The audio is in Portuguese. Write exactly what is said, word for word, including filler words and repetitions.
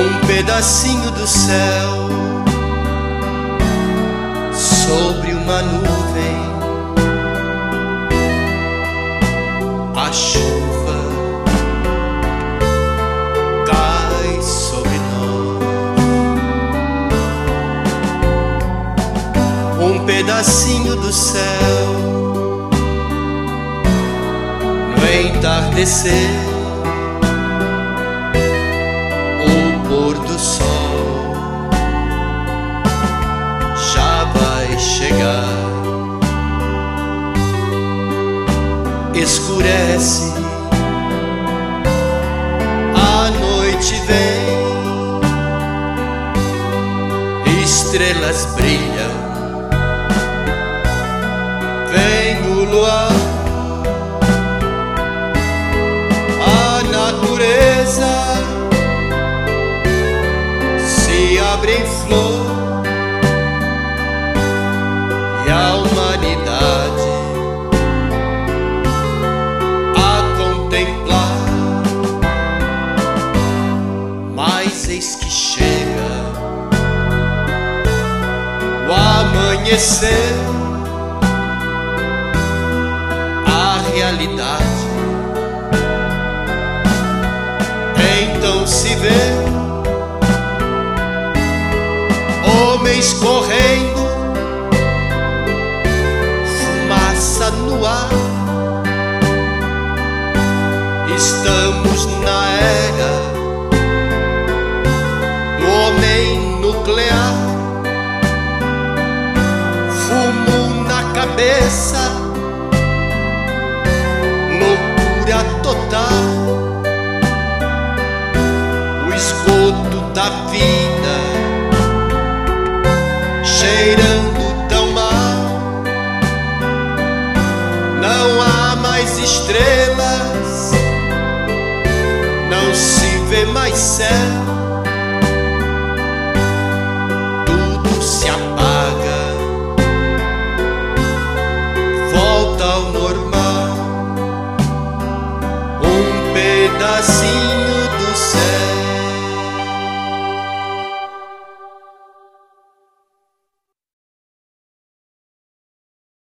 um pedacinho do céu sobre uma nuvem. A chuva cai sobre nós. Um pedacinho do céu no entardecer. O pôr do sol já vai chegar. Escurece, a noite vem, estrelas brilham, vem o luar, a natureza se abre em flor e a humanidade eis que chega o amanhecer, a realidade então se vê. Homens correndo, fumaça no ar. Estamos na era homem nuclear, fumo na cabeça, loucura total. O esgoto da vida cheirando tão mal. Não há mais estrelas, não se vê mais céu.